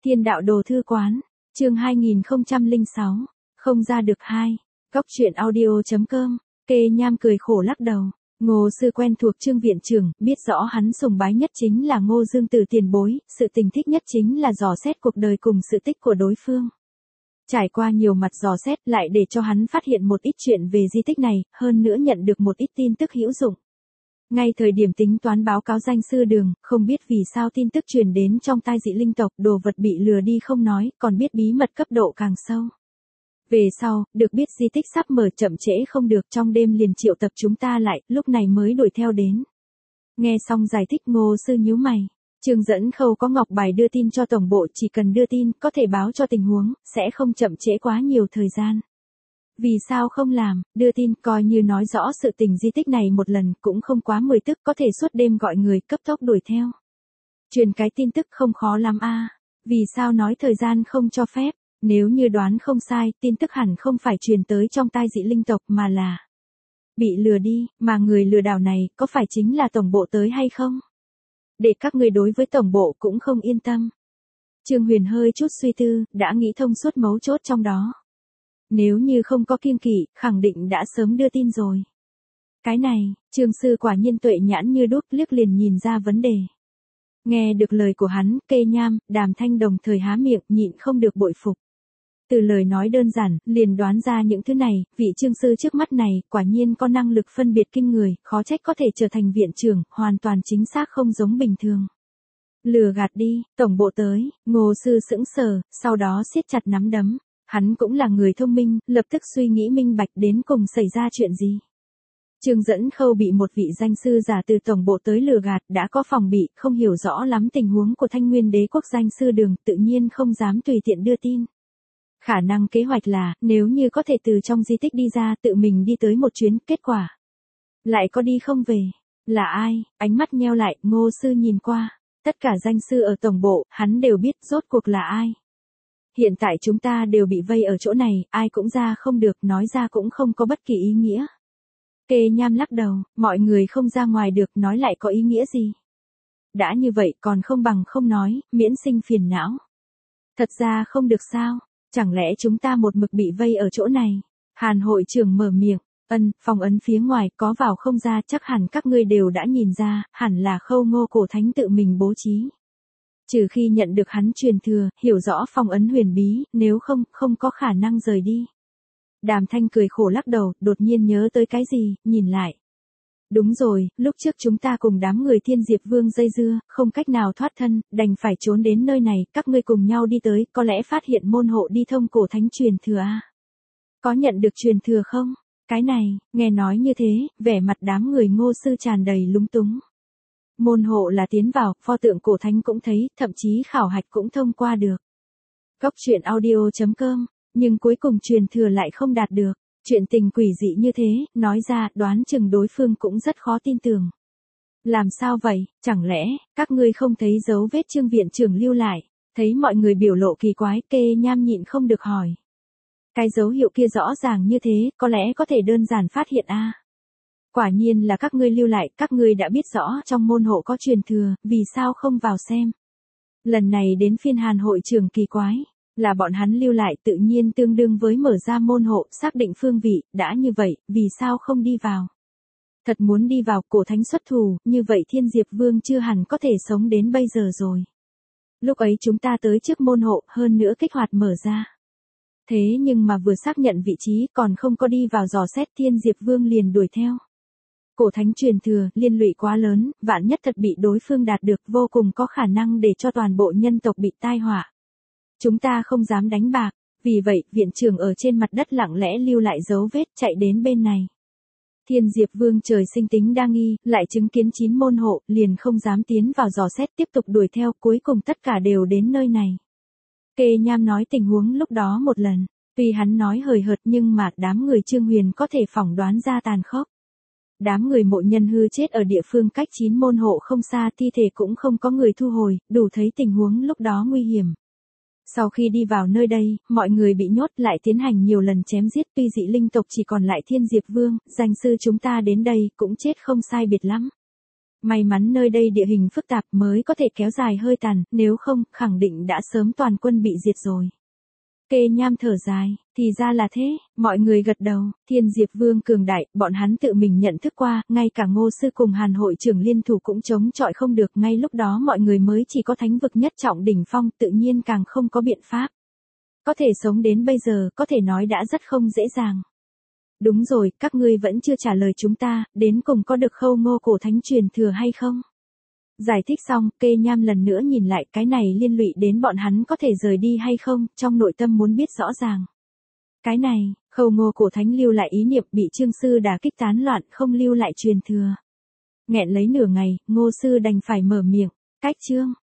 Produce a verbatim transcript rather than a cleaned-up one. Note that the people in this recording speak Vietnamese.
Thiên đạo đồ thư quán, chương hai nghìn không trăm lẻ sáu, không ra được hai, góc truyện audio chấm com, Kê Nham cười khổ lắc đầu. Ngô sư quen thuộc Trương viện trưởng, biết rõ hắn sùng bái nhất chính là Ngô Dương Tử tiền bối, sự tình thích nhất chính là dò xét cuộc đời cùng sự tích của đối phương. Trải qua nhiều mặt dò xét lại để cho hắn phát hiện một ít chuyện về di tích này, hơn nữa nhận được một ít tin tức hữu dụng. Ngay thời điểm tính toán báo cáo danh sư đường, không biết vì sao tin tức truyền đến trong tai dị linh tộc, đồ vật bị lừa đi không nói, còn biết bí mật cấp độ càng sâu. Về sau, được biết di tích sắp mở, chậm trễ không được, trong đêm liền triệu tập chúng ta lại, lúc này mới đuổi theo đến. Nghe xong giải thích, Ngô sư nhíu mày. Trương Dẫn Khâu có ngọc bài đưa tin cho tổng bộ, chỉ cần đưa tin, có thể báo cho tình huống, sẽ không chậm trễ quá nhiều thời gian. Vì sao không làm, đưa tin, coi như nói rõ sự tình di tích này một lần, cũng không quá mười tức, có thể suốt đêm gọi người cấp tốc đuổi theo. Truyền cái tin tức không khó lắm a. À. Vì sao nói thời gian không cho phép? Nếu như đoán không sai, tin tức hẳn không phải truyền tới trong tai dị linh tộc mà là bị lừa đi, mà người lừa đảo này có phải chính là tổng bộ tới hay không? Để các người đối với tổng bộ cũng không yên tâm. Trương Huyền hơi chút suy tư, đã nghĩ thông suốt mấu chốt trong đó. Nếu như không có kiêng kỵ, khẳng định đã sớm đưa tin rồi. Cái này, Trương sư quả nhiên tuệ nhãn như đuốc, liếc liền nhìn ra vấn đề. Nghe được lời của hắn, Kê Nham, Đàm Thanh đồng thời há miệng, nhịn không được bội phục. Từ lời nói đơn giản, liền đoán ra những thứ này, vị Trương sư trước mắt này, quả nhiên có năng lực phân biệt kinh người, khó trách có thể trở thành viện trưởng, hoàn toàn chính xác không giống bình thường. Lừa gạt đi, tổng bộ tới, Ngô sư sững sờ, sau đó siết chặt nắm đấm. Hắn cũng là người thông minh, lập tức suy nghĩ minh bạch đến cùng xảy ra chuyện gì. Trương Dẫn Khâu bị một vị danh sư giả từ tổng bộ tới lừa gạt, đã có phòng bị, không hiểu rõ lắm tình huống của Thanh Nguyên Đế quốc danh sư đường, tự nhiên không dám tùy tiện đưa tin. Khả năng kế hoạch là, nếu như có thể từ trong di tích đi ra, tự mình đi tới một chuyến, kết quả lại có đi không về. Là ai? Ánh mắt nheo lại, Ngô sư nhìn qua. Tất cả danh sư ở tổng bộ, hắn đều biết rốt cuộc là ai. Hiện tại chúng ta đều bị vây ở chỗ này, ai cũng ra không được, nói ra cũng không có bất kỳ ý nghĩa. Kê Nham lắc đầu, mọi người không ra ngoài được, nói lại có ý nghĩa gì. Đã như vậy còn không bằng không nói, miễn sinh phiền não. Thật ra không được sao, chẳng lẽ chúng ta một mực bị vây ở chỗ này. Hàn hội trưởng mở miệng, ân, phòng ấn phía ngoài, có vào không ra, chắc hẳn các ngươi đều đã nhìn ra, hẳn là Khâu Ngô cổ thánh tự mình bố trí. Trừ khi nhận được hắn truyền thừa, hiểu rõ phong ấn huyền bí, nếu không, không có khả năng rời đi. Đàm Thanh cười khổ lắc đầu, đột nhiên nhớ tới cái gì, nhìn lại. Đúng rồi, lúc trước chúng ta cùng đám người Thiên Diệp Vương dây dưa, không cách nào thoát thân, đành phải trốn đến nơi này, các ngươi cùng nhau đi tới, có lẽ phát hiện môn hộ đi thông cổ thánh truyền thừa a. Có nhận được truyền thừa không? Cái này, nghe nói như thế, vẻ mặt đám người Ngô sư tràn đầy lúng túng. Môn hộ là tiến vào, pho tượng cổ thánh cũng thấy, thậm chí khảo hạch cũng thông qua được. Góc truyện audio chấm com, nhưng cuối cùng truyền thừa lại không đạt được. Chuyện tình quỷ dị như thế, nói ra, đoán chừng đối phương cũng rất khó tin tưởng. Làm sao vậy, chẳng lẽ, các ngươi không thấy dấu vết Trương viện trưởng lưu lại, thấy mọi người biểu lộ kỳ quái, Kê Nham nhịn không được hỏi. Cái dấu hiệu kia rõ ràng như thế, có lẽ có thể đơn giản phát hiện a. À. Quả nhiên là các ngươi lưu lại, các ngươi đã biết rõ trong môn hộ có truyền thừa, vì sao không vào xem. Lần này đến phiên Hàn hội trưởng kỳ quái, là bọn hắn lưu lại tự nhiên tương đương với mở ra môn hộ, xác định phương vị, đã như vậy, vì sao không đi vào. Thật muốn đi vào, cổ thánh xuất thủ, như vậy Thiên Diệp Vương chưa hẳn có thể sống đến bây giờ rồi. Lúc ấy chúng ta tới trước môn hộ, hơn nữa kích hoạt mở ra. Thế nhưng mà vừa xác nhận vị trí, còn không có đi vào dò xét, Thiên Diệp Vương liền đuổi theo. Cổ thánh truyền thừa, liên lụy quá lớn, vạn nhất thật bị đối phương đạt được, vô cùng có khả năng để cho toàn bộ nhân tộc bị tai họa. Chúng ta không dám đánh bạc, vì vậy, viện trưởng ở trên mặt đất lặng lẽ lưu lại dấu vết, chạy đến bên này. Thiên Diệp Vương trời sinh tính đa nghi, lại chứng kiến chín môn hộ, liền không dám tiến vào dò xét, tiếp tục đuổi theo, cuối cùng tất cả đều đến nơi này. Kê Nham nói tình huống lúc đó một lần, tuy hắn nói hời hợt nhưng mà đám người Trương Huyền có thể phỏng đoán ra tàn khốc. Đám người mộ nhân hư chết ở địa phương cách chín môn hộ không xa, thi thể cũng không có người thu hồi, đủ thấy tình huống lúc đó nguy hiểm. Sau khi đi vào nơi đây, mọi người bị nhốt lại tiến hành nhiều lần chém giết, tuy dị linh tộc chỉ còn lại Thiên Diệp Vương, danh sư chúng ta đến đây cũng chết không sai biệt lắm. May mắn nơi đây địa hình phức tạp mới có thể kéo dài hơi tàn, nếu không, khẳng định đã sớm toàn quân bị diệt rồi. Kê Nham thở dài, thì ra là thế, mọi người gật đầu, Thiên Diệp Vương cường đại, bọn hắn tự mình nhận thức qua, ngay cả Ngô Sư cùng Hàn hội trưởng liên thủ cũng chống chọi không được, ngay lúc đó mọi người mới chỉ có thánh vực nhất trọng đỉnh phong, tự nhiên càng không có biện pháp. Có thể sống đến bây giờ, có thể nói đã rất không dễ dàng. Đúng rồi, các ngươi vẫn chưa trả lời chúng ta, đến cùng có được Khâu Ngô cổ thánh truyền thừa hay không? Giải thích xong, Kê Nham lần nữa nhìn lại cái này liên lụy đến bọn hắn có thể rời đi hay không, trong nội tâm muốn biết rõ ràng. Cái này, Khâu Ngô cổ thánh lưu lại ý niệm bị Trương Sư đả kích tán loạn, không lưu lại truyền thừa. Nghẹn lấy nửa ngày, Ngô Sư đành phải mở miệng, cách chương.